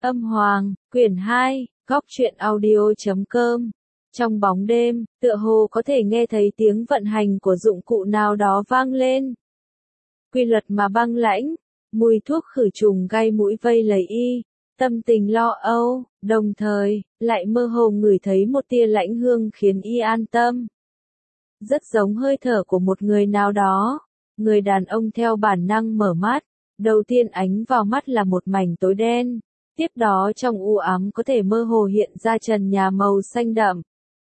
Âm Hoàng, quyển 2, góc truyện audio.com. Trong bóng đêm, tựa hồ có thể nghe thấy tiếng vận hành của dụng cụ nào đó vang lên. Quy luật mà băng lãnh, mùi thuốc khử trùng gai mũi vây lấy y, tâm tình lo âu, đồng thời, lại mơ hồ ngửi thấy một tia lãnh hương khiến y an tâm. Rất giống hơi thở của một người nào đó. Người đàn ông theo bản năng mở mắt, đầu tiên ánh vào mắt là một mảnh tối đen, tiếp đó trong u ám có thể mơ hồ hiện ra trần nhà màu xanh đậm.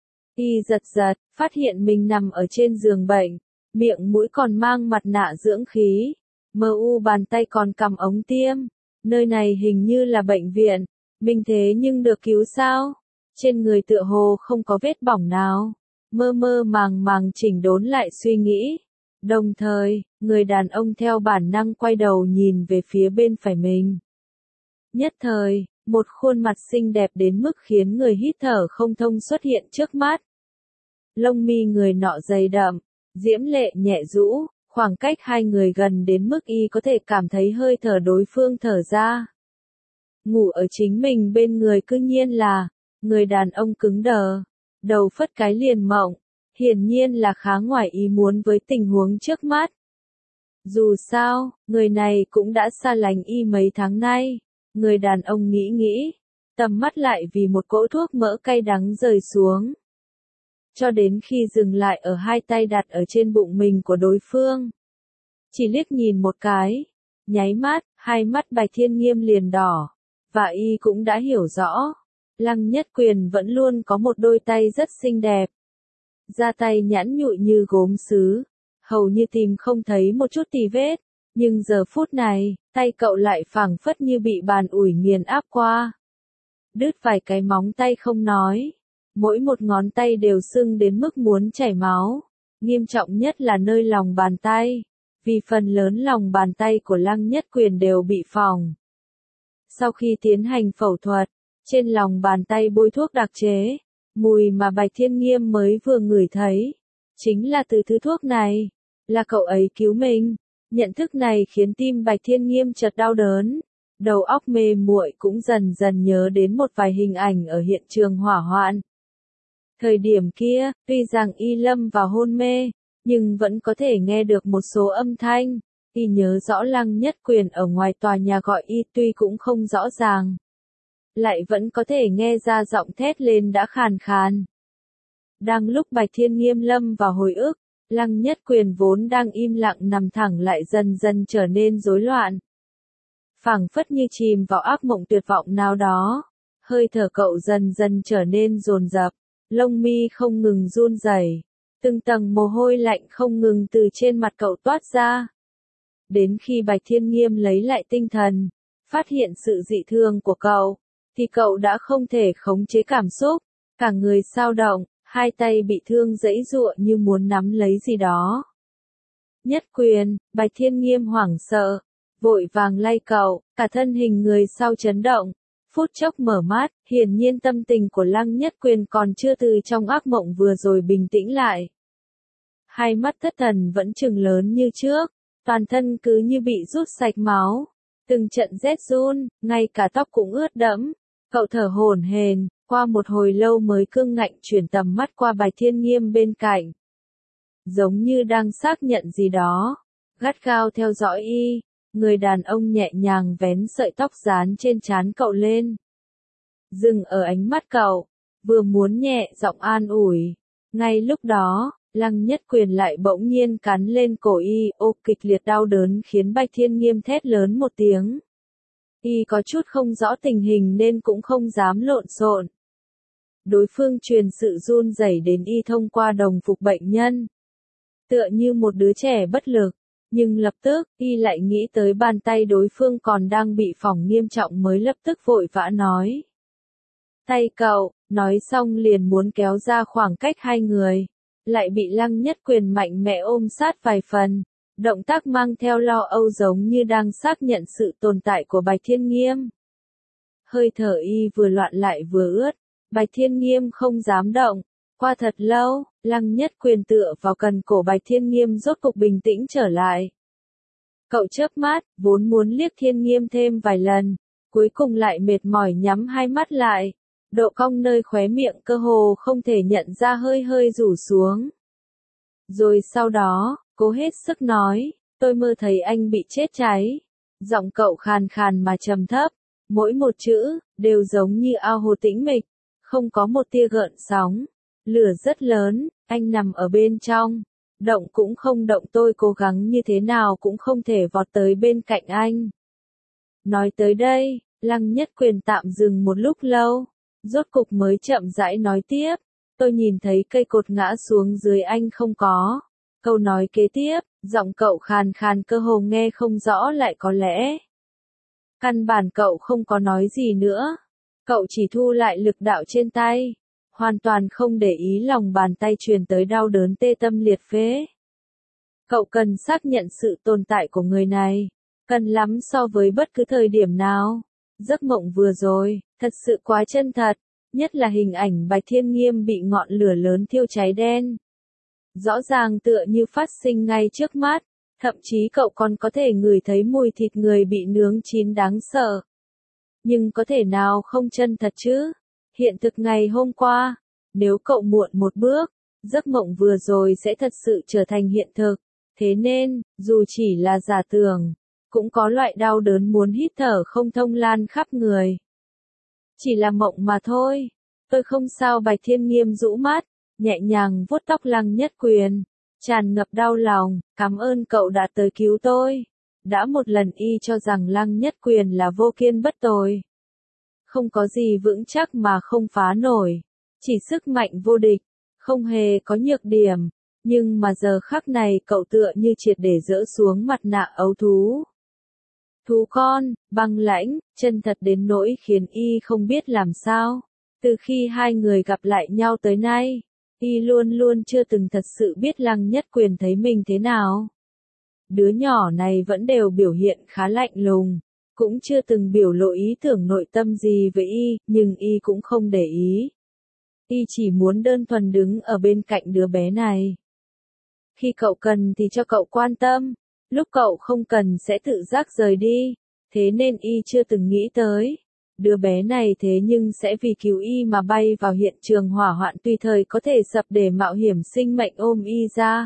Y giật giật, phát hiện mình nằm ở trên giường bệnh, miệng mũi còn mang mặt nạ dưỡng khí, mờ u bàn tay còn cầm ống tiêm, nơi này hình như là bệnh viện, mình thế nhưng được cứu sao? Trên người tựa hồ không có vết bỏng nào, mơ mơ màng màng chỉnh đốn lại suy nghĩ. Đồng thời, người đàn ông theo bản năng quay đầu nhìn về phía bên phải mình. Nhất thời, một khuôn mặt xinh đẹp đến mức khiến người hít thở không thông xuất hiện trước mắt. Lông mi người nọ dày đậm, diễm lệ nhẹ rũ, khoảng cách hai người gần đến mức y có thể cảm thấy hơi thở đối phương thở ra. Ngủ ở chính mình bên người cư nhiên là, người đàn ông cứng đờ, đầu phất cái liền mộng. Hiển nhiên là khá ngoài ý muốn với tình huống trước mắt. Dù sao, người này cũng đã xa lánh y mấy tháng nay. Người đàn ông nghĩ, tầm mắt lại vì một cỗ thuốc mỡ cay đắng rơi xuống. Cho đến khi dừng lại ở hai tay đặt ở trên bụng mình của đối phương. Chỉ liếc nhìn một cái, nháy mắt, hai mắt Bạch Thiên Nghiêm liền đỏ. Và y cũng đã hiểu rõ, Lăng Nhất Quyền vẫn luôn có một đôi tay rất xinh đẹp. Da tay nhẵn nhụi như gốm sứ, hầu như tìm không thấy một chút tì vết, nhưng giờ phút này, tay cậu lại phảng phất như bị bàn ủi nghiền áp qua. Đứt vài cái móng tay không nói, mỗi một ngón tay đều sưng đến mức muốn chảy máu, nghiêm trọng nhất là nơi lòng bàn tay, vì phần lớn lòng bàn tay của Lăng Nhất Quyền đều bị phỏng. Sau khi tiến hành phẫu thuật, trên lòng bàn tay bôi thuốc đặc chế. Mùi mà Bạch Thiên Nghiêm mới vừa ngửi thấy, chính là từ thứ thuốc này, là cậu ấy cứu mình. Nhận thức này khiến tim Bạch Thiên Nghiêm chợt đau đớn, đầu óc mê muội cũng dần dần nhớ đến một vài hình ảnh ở hiện trường hỏa hoạn. Thời điểm kia, tuy rằng y lâm vào hôn mê, nhưng vẫn có thể nghe được một số âm thanh, y nhớ rõ Lăng Nhất Quyền ở ngoài tòa nhà gọi y tuy cũng không rõ ràng. Lại vẫn có thể nghe ra giọng thét lên đã khàn khàn. Đang lúc Bạch Thiên Nghiêm lâm vào hồi ức, Lăng Nhất Quyền vốn đang im lặng nằm thẳng lại dần dần trở nên rối loạn. Phảng phất như chìm vào ác mộng tuyệt vọng nào đó, hơi thở cậu dần dần trở nên dồn dập, lông mi không ngừng run rẩy, từng tầng mồ hôi lạnh không ngừng từ trên mặt cậu toát ra. Đến khi Bạch Thiên Nghiêm lấy lại tinh thần, phát hiện sự dị thường của cậu, thì cậu đã không thể khống chế cảm xúc, cả người xao động, hai tay bị thương giãy giụa như muốn nắm lấy gì đó. Nhất Quyền, Bạch Thiên Nghiêm hoảng sợ, vội vàng lay cậu, cả thân hình người sau chấn động, phút chốc mở mắt, hiển nhiên tâm tình của Lăng Nhất Quyền còn chưa từ trong ác mộng vừa rồi bình tĩnh lại. Hai mắt thất thần vẫn trừng lớn như trước, toàn thân cứ như bị rút sạch máu, từng trận rét run, ngay cả tóc cũng ướt đẫm. Cậu thở hổn hển, qua một hồi lâu mới cương ngạnh chuyển tầm mắt qua Bạch Thiên Nghiêm bên cạnh. Giống như đang xác nhận gì đó, gắt gao theo dõi y, người đàn ông nhẹ nhàng vén sợi tóc rán trên trán cậu lên. Dừng ở ánh mắt cậu, vừa muốn nhẹ giọng an ủi. Ngay lúc đó, Lăng Nhất Quyền lại bỗng nhiên cắn lên cổ y, ô kịch liệt đau đớn khiến Bạch Thiên Nghiêm thét lớn một tiếng. Y có chút không rõ tình hình nên cũng không dám lộn xộn. Đối phương truyền sự run rẩy đến y thông qua đồng phục bệnh nhân. Tựa như một đứa trẻ bất lực, nhưng lập tức, y lại nghĩ tới bàn tay đối phương còn đang bị phỏng nghiêm trọng mới lập tức vội vã nói. Tay cậu, nói xong liền muốn kéo ra khoảng cách hai người, lại bị Lăng Nhất Quyền mạnh mẽ ôm sát vài phần. Động tác mang theo lo âu giống như đang xác nhận sự tồn tại của Bạch Thiên Nghiêm. Hơi thở y vừa loạn lại vừa ướt, Bạch Thiên Nghiêm không dám động. Qua thật lâu, Lăng Nhất Quyền tựa vào cần cổ Bạch Thiên Nghiêm rốt cục bình tĩnh trở lại. Cậu chớp mắt, vốn muốn liếc Thiên Nghiêm thêm vài lần, cuối cùng lại mệt mỏi nhắm hai mắt lại. Độ cong nơi khóe miệng cơ hồ không thể nhận ra hơi hơi rủ xuống. Rồi sau đó, cố hết sức nói, tôi mơ thấy anh bị chết cháy. Giọng cậu khàn khàn mà trầm thấp, mỗi một chữ, đều giống như ao hồ tĩnh mịch, không có một tia gợn sóng. Lửa rất lớn, anh nằm ở bên trong. Động cũng không động, tôi cố gắng như thế nào cũng không thể vọt tới bên cạnh anh. Nói tới đây, Lăng Nhất Quyền tạm dừng một lúc lâu, rốt cục mới chậm rãi nói tiếp, tôi nhìn thấy cây cột ngã xuống dưới anh không có. Câu nói kế tiếp, giọng cậu khàn khàn cơ hồ nghe không rõ, lại có lẽ căn bản cậu không có nói gì nữa. Cậu chỉ thu lại lực đạo trên tay, hoàn toàn không để ý lòng bàn tay truyền tới đau đớn tê tâm liệt phế. Cậu cần xác nhận sự tồn tại của người này, cần lắm so với bất cứ thời điểm nào. Giấc mộng vừa rồi, thật sự quá chân thật, nhất là hình ảnh Bạch Thiên Nghiêm bị ngọn lửa lớn thiêu cháy đen. Rõ ràng tựa như phát sinh ngay trước mắt, thậm chí cậu còn có thể ngửi thấy mùi thịt người bị nướng chín đáng sợ. Nhưng có thể nào không chân thật chứ? Hiện thực ngày hôm qua, nếu cậu muộn một bước, giấc mộng vừa rồi sẽ thật sự trở thành hiện thực. Thế nên, dù chỉ là giả tưởng, cũng có loại đau đớn muốn hít thở không thông lan khắp người. Chỉ là mộng mà thôi. Tôi không sao. Bạch Thiên Nghiêm rũ mắt, nhẹ nhàng vuốt tóc Lăng Nhất Quyền, tràn ngập đau lòng, cảm ơn cậu đã tới cứu tôi. Đã một lần y cho rằng Lăng Nhất Quyền là vô kiên bất tồi. Không có gì vững chắc mà không phá nổi, chỉ sức mạnh vô địch, không hề có nhược điểm. Nhưng mà giờ khắc này cậu tựa như triệt để dỡ xuống mặt nạ ấu thú. Thú con, băng lãnh, chân thật đến nỗi khiến y không biết làm sao. Từ khi hai người gặp lại nhau tới nay, y luôn luôn chưa từng thật sự biết Lăng Nhất Quyền thấy mình thế nào. Đứa nhỏ này vẫn đều biểu hiện khá lạnh lùng, cũng chưa từng biểu lộ ý tưởng nội tâm gì với y, nhưng y cũng không để ý. Y chỉ muốn đơn thuần đứng ở bên cạnh đứa bé này. Khi cậu cần thì cho cậu quan tâm, lúc cậu không cần sẽ tự giác rời đi, thế nên y chưa từng nghĩ tới. Đứa bé này thế nhưng sẽ vì cứu y mà bay vào hiện trường hỏa hoạn tùy thời có thể sập để mạo hiểm sinh mệnh ôm y ra.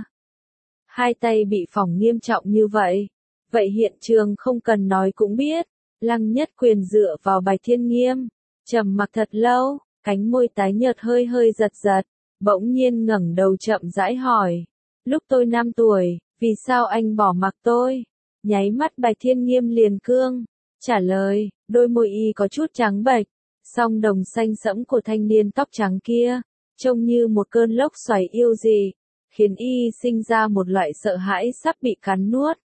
Hai tay bị phỏng nghiêm trọng như vậy. Vậy hiện trường không cần nói cũng biết. Lăng Nhất Quyền dựa vào Bạch Thiên Nghiêm, trầm mặc thật lâu, cánh môi tái nhợt hơi hơi giật giật, bỗng nhiên ngẩng đầu chậm rãi hỏi. Lúc tôi 5 tuổi, vì sao anh bỏ mặc tôi? Nháy mắt Bạch Thiên Nghiêm liền cương, trả lời, đôi môi y có chút trắng bệch, song đồng xanh sẫm của thanh niên tóc trắng kia, trông như một cơn lốc xoáy yêu dị, khiến y sinh ra một loại sợ hãi sắp bị cắn nuốt.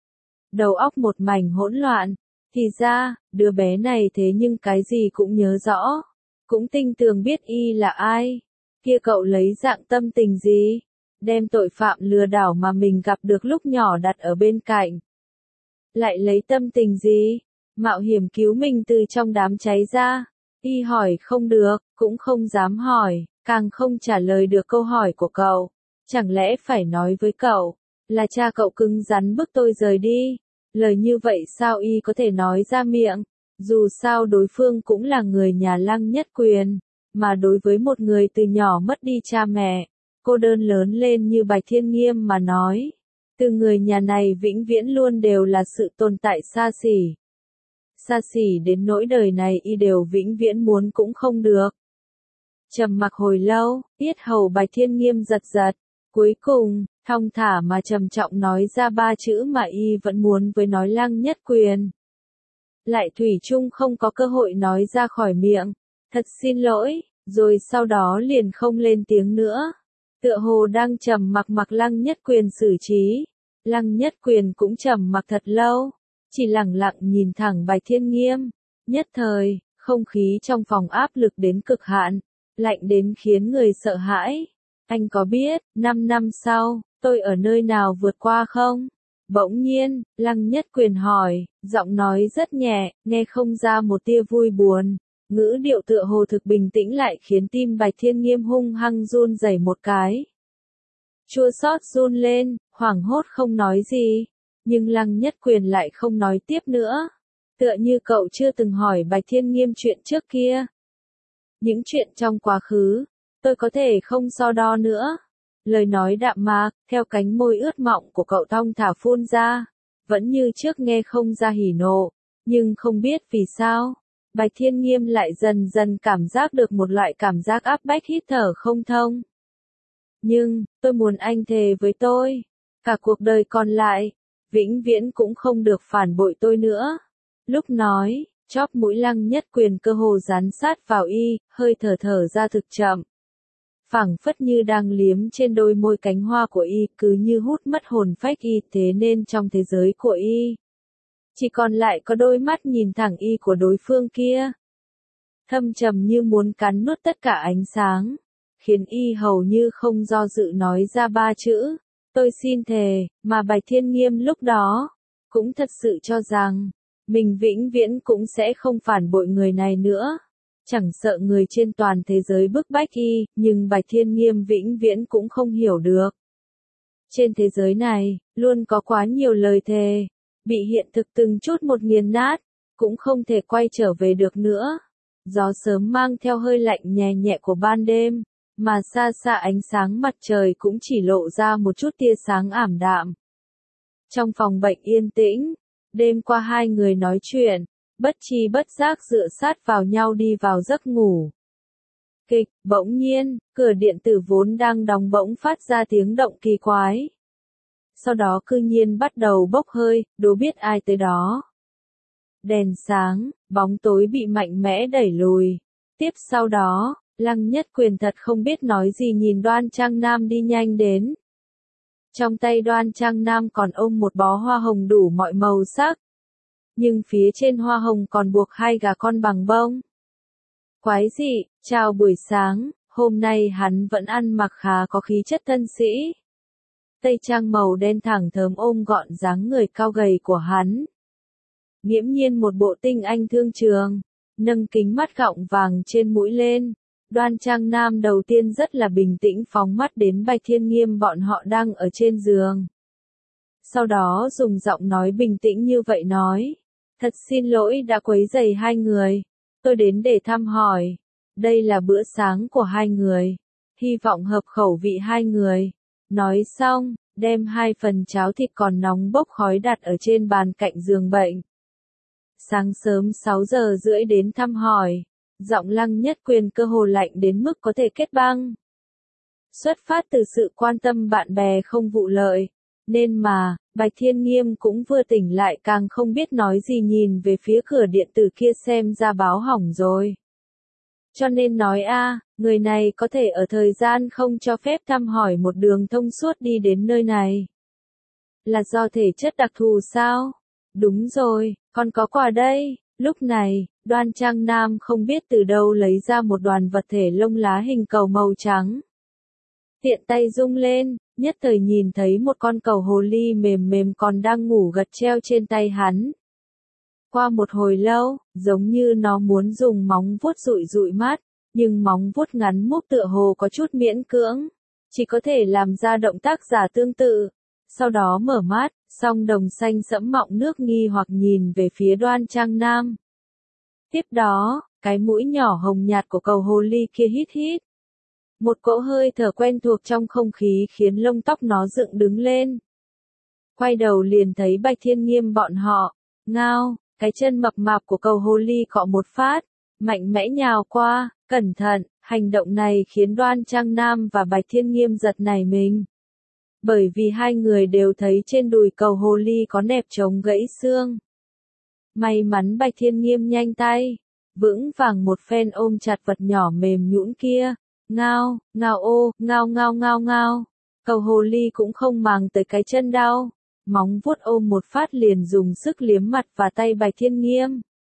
Đầu óc một mảnh hỗn loạn, thì ra, đứa bé này thế nhưng cái gì cũng nhớ rõ, cũng tinh tường biết y là ai. Kia cậu lấy dạng tâm tình gì? Đem tội phạm lừa đảo mà mình gặp được lúc nhỏ đặt ở bên cạnh. Lại lấy tâm tình gì? Mạo hiểm cứu mình từ trong đám cháy ra. Y hỏi không được, cũng không dám hỏi, càng không trả lời được câu hỏi của cậu. Chẳng lẽ phải nói với cậu, là cha cậu cứng rắn bức tôi rời đi? Lời như vậy sao y có thể nói ra miệng? Dù sao đối phương cũng là người nhà Lăng Nhất Quyền, mà đối với một người từ nhỏ mất đi cha mẹ, cô đơn lớn lên như Bạch Thiên Nghiêm mà nói, từ người nhà này vĩnh viễn luôn đều là sự tồn tại xa xỉ. Xa xỉ đến nỗi đời này y đều vĩnh viễn muốn cũng không được. Trầm mặc hồi lâu, yết hầu Bạch Thiên Nghiêm giật giật, cuối cùng, thong thả mà trầm trọng nói ra 3 chữ mà y vẫn muốn với nói Lăng Nhất Quyền. Lại thủy chung không có cơ hội nói ra khỏi miệng, thật xin lỗi, rồi sau đó liền không lên tiếng nữa. Tựa hồ đang trầm mặc mặc Lăng Nhất Quyền xử trí. Lăng Nhất Quyền cũng trầm mặc thật lâu, chỉ lặng lặng nhìn thẳng Bạch Thiên Nghiêm. Nhất thời, không khí trong phòng áp lực đến cực hạn, lạnh đến khiến người sợ hãi. Anh có biết, 5 năm sau, tôi ở nơi nào vượt qua không? Bỗng nhiên, Lăng Nhất Quyền hỏi, giọng nói rất nhẹ, nghe không ra một tia vui buồn. Ngữ điệu tựa hồ thực bình tĩnh lại khiến tim Bạch Thiên Nghiêm hung hăng run rẩy một cái. Chua xót run lên, hoảng hốt không nói gì. Nhưng Lăng Nhất Quyền lại không nói tiếp nữa. Tựa như cậu chưa từng hỏi Bạch Thiên Nghiêm chuyện trước kia. Những chuyện trong quá khứ, tôi có thể không so đo nữa. Lời nói đạm mạc, theo cánh môi ướt mọng của cậu thong thả phun ra. Vẫn như trước nghe không ra hỉ nộ, nhưng không biết vì sao. Bạch Thiên Nghiêm lại dần dần cảm giác được một loại cảm giác áp bách hít thở không thông. Nhưng, tôi muốn anh thề với tôi, cả cuộc đời còn lại, vĩnh viễn cũng không được phản bội tôi nữa. Lúc nói, chóp mũi Lăng Nhất Quyền cơ hồ dán sát vào y, hơi thở ra thực chậm. Phảng phất như đang liếm trên đôi môi cánh hoa của y, cứ như hút mất hồn phách y, thế nên trong thế giới của y, chỉ còn lại có đôi mắt nhìn thẳng y của đối phương kia. Thâm trầm như muốn cắn nuốt tất cả ánh sáng, khiến y hầu như không do dự nói ra ba chữ, tôi xin thề, mà Bạch Thiên Nghiêm lúc đó, cũng thật sự cho rằng, mình vĩnh viễn cũng sẽ không phản bội người này nữa. Chẳng sợ người trên toàn thế giới bức bách y, nhưng Bạch Thiên Nghiêm vĩnh viễn cũng không hiểu được. Trên thế giới này, luôn có quá nhiều lời thề, bị hiện thực từng chút một nghiền nát, cũng không thể quay trở về được nữa. Gió sớm mang theo hơi lạnh nhẹ nhẹ của ban đêm, mà xa xa ánh sáng mặt trời cũng chỉ lộ ra một chút tia sáng ảm đạm. Trong phòng bệnh yên tĩnh, đêm qua hai người nói chuyện, bất tri bất giác dựa sát vào nhau đi vào giấc ngủ. Kịch, bỗng nhiên, cửa điện tử vốn đang đóng bỗng phát ra tiếng động kỳ quái. Sau đó cư nhiên bắt đầu bốc hơi, đố biết ai tới đó. Đèn sáng, bóng tối bị mạnh mẽ đẩy lùi. Tiếp sau đó, Lăng Nhất Quyền thật không biết nói gì nhìn Đoan Trang Nam đi nhanh đến. Trong tay Đoan Trang Nam còn ôm một bó hoa hồng đủ mọi màu sắc. Nhưng phía trên hoa hồng còn buộc hai gà con bằng bông. Quái dị, chào buổi sáng, hôm nay hắn vẫn ăn mặc khá có khí chất thân sĩ. Tây trang màu đen thẳng thớm ôm gọn dáng người cao gầy của hắn. Nghiễm nhiên một bộ tinh anh thương trường, nâng kính mắt gọng vàng trên mũi lên. Đoan Trang Nam đầu tiên rất là bình tĩnh phóng mắt đến Bạch Thiên Nghiêm bọn họ đang ở trên giường. Sau đó dùng giọng nói bình tĩnh như vậy nói. Thật xin lỗi đã quấy rầy hai người. Tôi đến để thăm hỏi. Đây là bữa sáng của hai người. Hy vọng hợp khẩu vị hai người. Nói xong, đem 2 phần cháo thịt còn nóng bốc khói đặt ở trên bàn cạnh giường bệnh. Sáng sớm 6 giờ rưỡi đến thăm hỏi. Giọng Lăng Nhất Quyền cơ hồ lạnh đến mức có thể kết băng. Xuất phát từ sự quan tâm bạn bè không vụ lợi. Nên mà, Bạch Thiên Nghiêm cũng vừa tỉnh lại càng không biết nói gì nhìn về phía cửa điện tử kia xem ra báo hỏng rồi. Cho nên nói người này có thể ở thời gian không cho phép thăm hỏi một đường thông suốt đi đến nơi này. Là do thể chất đặc thù sao? Đúng rồi, còn có quà đây. Lúc này, Đoan Trang Nam không biết từ đâu lấy ra một đoàn vật thể lông lá hình cầu màu trắng. Tiện tay rung lên, nhất thời nhìn thấy một con cầu hồ ly mềm mềm còn đang ngủ gật treo trên tay hắn. Qua một hồi lâu, giống như nó muốn dùng móng vuốt dụi dụi mắt, nhưng móng vuốt ngắn múc tựa hồ có chút miễn cưỡng, chỉ có thể làm ra động tác giả tương tự. Sau đó mở mắt, song đồng xanh sẫm mọng nước nghi hoặc nhìn về phía Đoan Trang Nam. Tiếp đó, cái mũi nhỏ hồng nhạt của cầu hồ ly kia hít hít. Một cỗ hơi thở quen thuộc trong không khí khiến lông tóc nó dựng đứng lên. Quay đầu liền thấy Bạch Thiên Nghiêm bọn họ, ngao, cái chân mập mạp của cầu hồ ly cọ một phát, mạnh mẽ nhào qua, cẩn thận, hành động này khiến Đoan Trang Nam và Bạch Thiên Nghiêm giật nảy mình. Bởi vì hai người đều thấy trên đùi cầu hồ ly có nẹp trống gãy xương. May mắn Bạch Thiên Nghiêm nhanh tay, vững vàng một phen ôm chặt vật nhỏ mềm nhũn kia. Ngao, ngao ô, ngao ngao ngao ngao. Cầu hồ ly cũng không màng tới cái chân đau. Móng vuốt ôm một phát liền dùng sức liếm mặt và tay Bạch Thiên Nghiêm.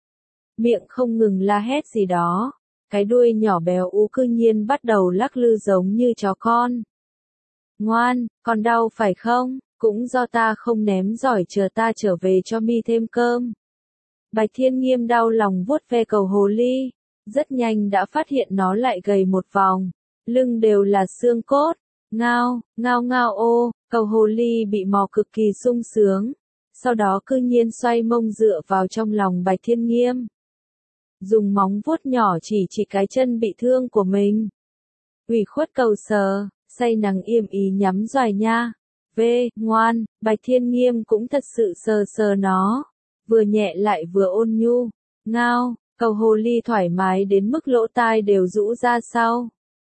Miệng không ngừng la hét gì đó. Cái đuôi nhỏ béo ú cư nhiên bắt đầu lắc lư giống như chó con. Ngoan, còn đau phải không? Cũng do ta không ném giỏi chờ ta trở về cho mi thêm cơm. Bạch Thiên Nghiêm đau lòng vuốt ve cầu hồ ly. Rất nhanh đã phát hiện nó lại gầy một vòng. Lưng đều là xương cốt. Ngao, ngao ngao ô, cầu hồ ly bị mò cực kỳ sung sướng. sau đó cư nhiên xoay mông dựa vào trong lòng Bạch Thiên Nghiêm. Dùng móng vuốt nhỏ chỉ cái chân bị thương của mình. Ủy khuất cầu sờ, say nắng yêm ý nhắm doài nha. Ngoan, Bạch Thiên Nghiêm cũng thật sự sờ nó. Vừa nhẹ lại vừa ôn nhu. Ngao, cầu hồ ly thoải mái đến mức lỗ tai đều rũ ra sau.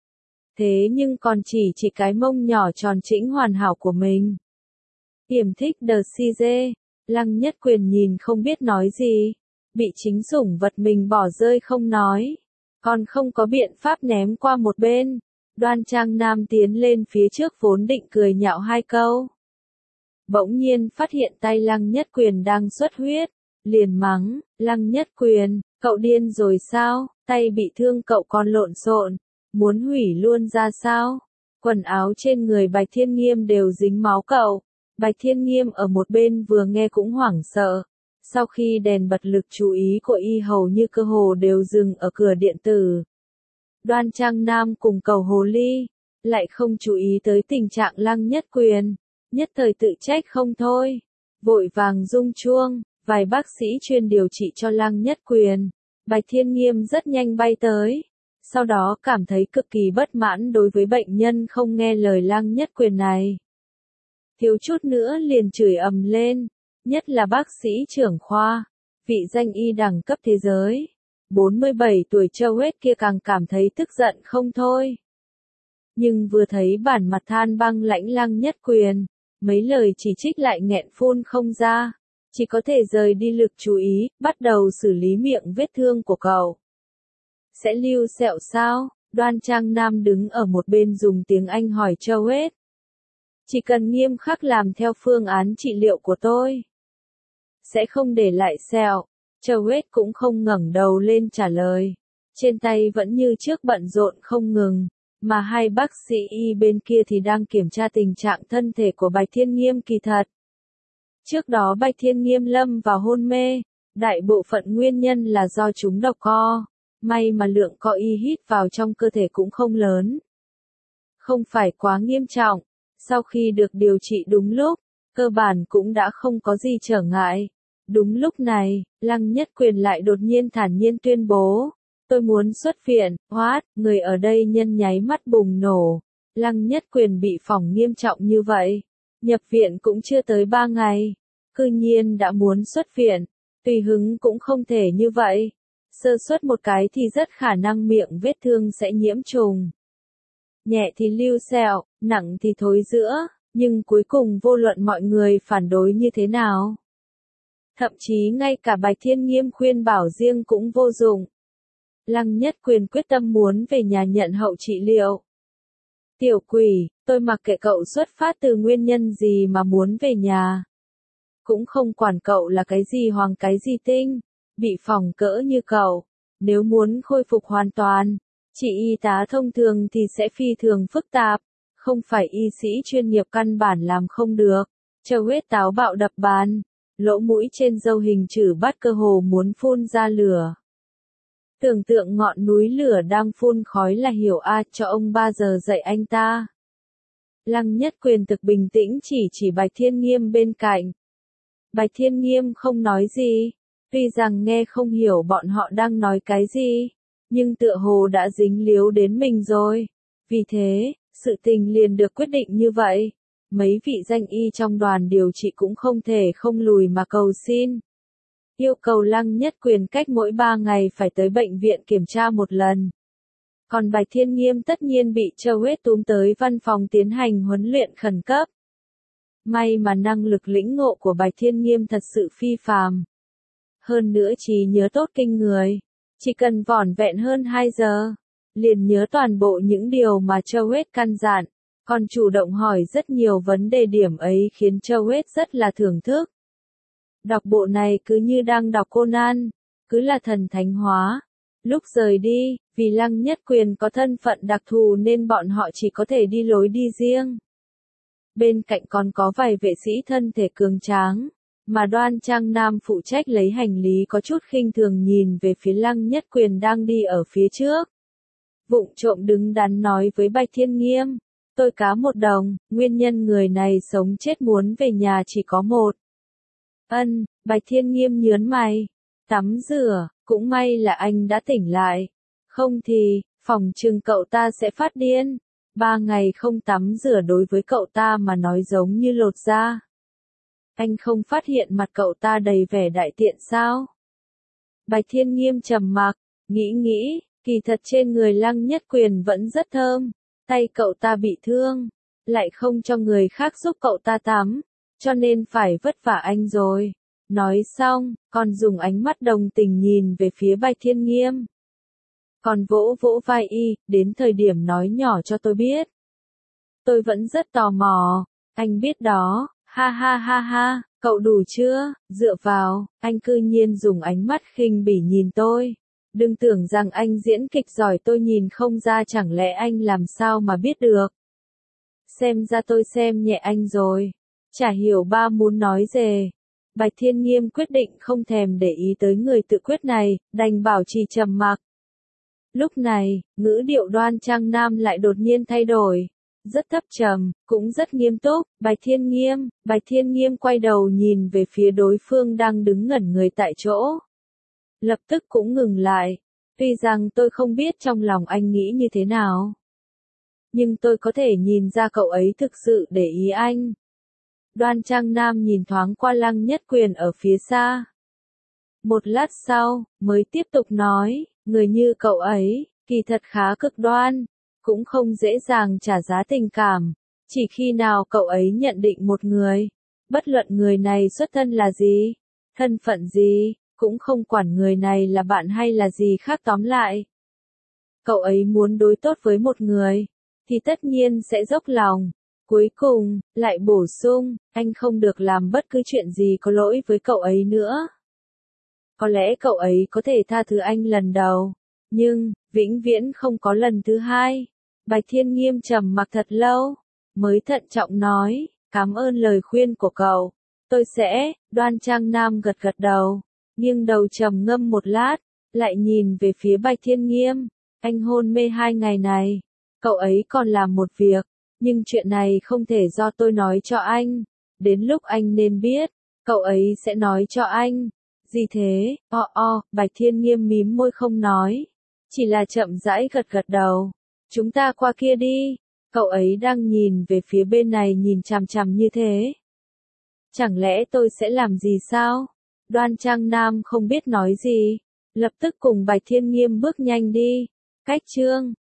Thế nhưng còn chỉ cái mông nhỏ tròn trĩnh hoàn hảo của mình. Yểm thích đờ si dê. Lăng Nhất Quyền nhìn không biết nói gì. Bị chính sủng vật mình bỏ rơi không nói. Còn không có biện pháp ném qua một bên. Đoan Trang Nam tiến lên phía trước vốn định cười nhạo hai câu. Bỗng nhiên phát hiện tay Lăng Nhất Quyền đang xuất huyết. Liền mắng, Lăng Nhất Quyền, cậu điên rồi sao, tay bị thương cậu còn lộn xộn, muốn hủy luôn ra sao? Quần áo trên người Bạch Thiên Nghiêm đều dính máu cậu. Bạch Thiên Nghiêm ở một bên vừa nghe cũng hoảng sợ. Sau khi đèn bật lực chú ý của y hầu như cơ hồ đều dừng ở cửa điện tử. Đoan Trang Nam cùng cầu hồ ly, lại không chú ý tới tình trạng Lăng Nhất Quyền, nhất thời tự trách không thôi. Vội vàng rung chuông, vài bác sĩ chuyên điều trị cho Lăng Nhất Quyền. Bạch Thiên Nghiêm rất nhanh bay tới. Sau đó cảm thấy cực kỳ bất mãn đối với bệnh nhân không nghe lời Lăng Nhất Quyền này. Thiếu chút nữa liền chửi ầm lên, nhất là bác sĩ trưởng khoa, vị danh y đẳng cấp thế giới. 47 tuổi Châu Hết kia càng cảm thấy tức giận không thôi. Nhưng vừa thấy bản mặt than băng lãnh Lăng Nhất Quyền, mấy lời chỉ trích lại nghẹn phun không ra, chỉ có thể rời đi lực chú ý, bắt đầu xử lý miệng vết thương của cậu. Sẽ lưu sẹo sao? Đoan Trang Nam đứng ở một bên dùng tiếng Anh hỏi Châu Hết. Chỉ cần nghiêm khắc làm theo phương án trị liệu của tôi, sẽ không để lại sẹo. Châu Hết cũng không ngẩng đầu lên trả lời. Trên tay vẫn như trước bận rộn không ngừng, mà hai bác sĩ y bên kia thì đang kiểm tra tình trạng thân thể của Bạch Thiên Nghiêm kỳ thật. Trước đó Bạch Thiên Nghiêm lâm vào hôn mê, đại bộ phận nguyên nhân là do trúng độc co. May mà lượng co y hít vào trong cơ thể cũng không lớn. Không phải quá nghiêm trọng, sau khi được điều trị đúng lúc, cơ bản cũng đã không có gì trở ngại. Đúng lúc này, Lăng Nhất Quyền lại đột nhiên thản nhiên tuyên bố, tôi muốn xuất viện. Người ở đây nhân nháy mắt bùng nổ. Lăng Nhất Quyền bị phỏng nghiêm trọng như vậy, nhập viện cũng chưa tới 3 ngày, cư nhiên đã muốn xuất viện, tùy hứng cũng không thể như vậy. Sơ suất một cái thì rất khả năng miệng vết thương sẽ nhiễm trùng. Nhẹ thì lưu sẹo, nặng thì thối giữa, nhưng cuối cùng vô luận mọi người phản đối như thế nào. Thậm chí ngay cả Bạch Thiên Nghiêm khuyên bảo riêng cũng vô dụng. Lăng Nhất Quyền quyết tâm muốn về nhà nhận hậu trị liệu. Tiểu quỷ, tôi mặc kệ cậu xuất phát từ nguyên nhân gì mà muốn về nhà. Cũng không quản cậu là cái gì hoàng cái gì tinh, bị phỏng cỡ như cậu. Nếu muốn khôi phục hoàn toàn, chỉ y tá thông thường thì sẽ phi thường phức tạp. Không phải y sĩ chuyên nghiệp căn bản làm không được. Châu Hết táo bạo đập bàn. Lỗ mũi trên râu hình chữ bát cơ hồ muốn phun ra lửa. Tưởng tượng ngọn núi lửa đang phun khói là hiểu cho ông 3 giờ dạy anh ta. Lăng Nhất Quyền thực bình tĩnh chỉ Bạch Thiên Nghiêm bên cạnh. Bạch Thiên Nghiêm không nói gì, tuy rằng nghe không hiểu bọn họ đang nói cái gì, nhưng tựa hồ đã dính líu đến mình rồi. Vì thế, sự tình liền được quyết định như vậy. Mấy vị danh y trong đoàn điều trị cũng không thể không lùi mà cầu xin. Yêu cầu Lăng Nhất Quyền cách mỗi 3 ngày phải tới bệnh viện kiểm tra một lần. Còn Bạch Thiên Nghiêm tất nhiên bị Châu Hết túm tới văn phòng tiến hành huấn luyện khẩn cấp. May mà năng lực lĩnh ngộ của Bạch Thiên Nghiêm thật sự phi phàm. Hơn nữa trí nhớ tốt kinh người. Chỉ cần vỏn vẹn hơn 2 giờ, liền nhớ toàn bộ những điều mà Châu Hết căn dặn. Còn chủ động hỏi rất nhiều vấn đề, điểm ấy khiến Châu Hết rất là thưởng thức. Đọc bộ này cứ như đang đọc Conan, cứ là thần thánh hóa. Lúc rời đi, vì Lăng Nhất Quyền có thân phận đặc thù nên bọn họ chỉ có thể đi lối đi riêng. Bên cạnh còn có vài vệ sĩ thân thể cường tráng, mà Đoan Trang Nam phụ trách lấy hành lý có chút khinh thường nhìn về phía Lăng Nhất Quyền đang đi ở phía trước. Vụng trộm đứng đắn nói với Bạch Thiên Nghiêm, tôi cá một đồng, nguyên nhân người này sống chết muốn về nhà chỉ có một. Ân, Bạch Thiên Nghiêm nhớn mày. Tắm rửa, cũng may là anh đã tỉnh lại. Không thì, phòng trừng cậu ta sẽ phát điên. 3 ngày không tắm rửa đối với cậu ta mà nói giống như lột da. Anh không phát hiện mặt cậu ta đầy vẻ đại tiện sao? Bạch Thiên Nghiêm trầm mặc, nghĩ, kỳ thật trên người Lăng Nhất Quyền vẫn rất thơm. Tay cậu ta bị thương, lại không cho người khác giúp cậu ta tắm, cho nên phải vất vả anh rồi. Nói xong, còn dùng ánh mắt đồng tình nhìn về phía Bạch Thiên Nghiêm. Còn vỗ vỗ vai y, đến thời điểm nói nhỏ cho tôi biết. Tôi vẫn rất tò mò, anh biết đó, ha ha ha ha, cậu đủ chưa, dựa vào, anh cư nhiên dùng ánh mắt khinh bỉ nhìn tôi. Đừng tưởng rằng anh diễn kịch giỏi tôi nhìn không ra, chẳng lẽ anh làm sao mà biết được. Xem ra tôi xem nhẹ anh rồi. Chả hiểu ba muốn nói gì. Bạch Thiên Nghiêm quyết định không thèm để ý tới người tự quyết này, đành bảo trì trầm mặc. Lúc này, ngữ điệu Đoan Trang Nam lại đột nhiên thay đổi. Rất thấp trầm, cũng rất nghiêm túc. Bạch Thiên Nghiêm quay đầu nhìn về phía đối phương đang đứng ngẩn người tại chỗ. Lập tức cũng ngừng lại. Tuy rằng tôi không biết trong lòng anh nghĩ như thế nào, nhưng tôi có thể nhìn ra cậu ấy thực sự để ý anh. Đoan Trang Nam nhìn thoáng qua Lăng Nhất Quyền ở phía xa. Một lát sau, mới tiếp tục nói, người như cậu ấy, kỳ thật khá cực đoan, cũng không dễ dàng trả giá tình cảm. Chỉ khi nào cậu ấy nhận định một người, bất luận người này xuất thân là gì, thân phận gì, cũng không quản người này là bạn hay là gì khác, tóm lại. Cậu ấy muốn đối tốt với một người, thì tất nhiên sẽ dốc lòng. Cuối cùng, lại bổ sung, anh không được làm bất cứ chuyện gì có lỗi với cậu ấy nữa. Có lẽ cậu ấy có thể tha thứ anh lần đầu, nhưng, vĩnh viễn không có lần thứ hai. Bạch Thiên Nghiêm trầm mặc thật lâu, mới thận trọng nói, cảm ơn lời khuyên của cậu. Tôi sẽ, Đoan Trang Nam gật gật đầu, nghiêng đầu trầm ngâm một lát, lại nhìn về phía Bạch Thiên Nghiêm. Anh hôn mê 2 ngày này, cậu ấy còn làm một việc, nhưng chuyện này không thể do tôi nói cho anh. Đến lúc anh nên biết, cậu ấy sẽ nói cho anh. Gì thế? Bạch Thiên Nghiêm mím môi không nói, chỉ là chậm rãi gật gật đầu. Chúng ta qua kia đi. Cậu ấy đang nhìn về phía bên này nhìn chằm chằm như thế. Chẳng lẽ tôi sẽ làm gì sao? Đoan Trang Nam không biết nói gì, lập tức cùng Bạch Thiên Nghiêm bước nhanh đi. Cách chương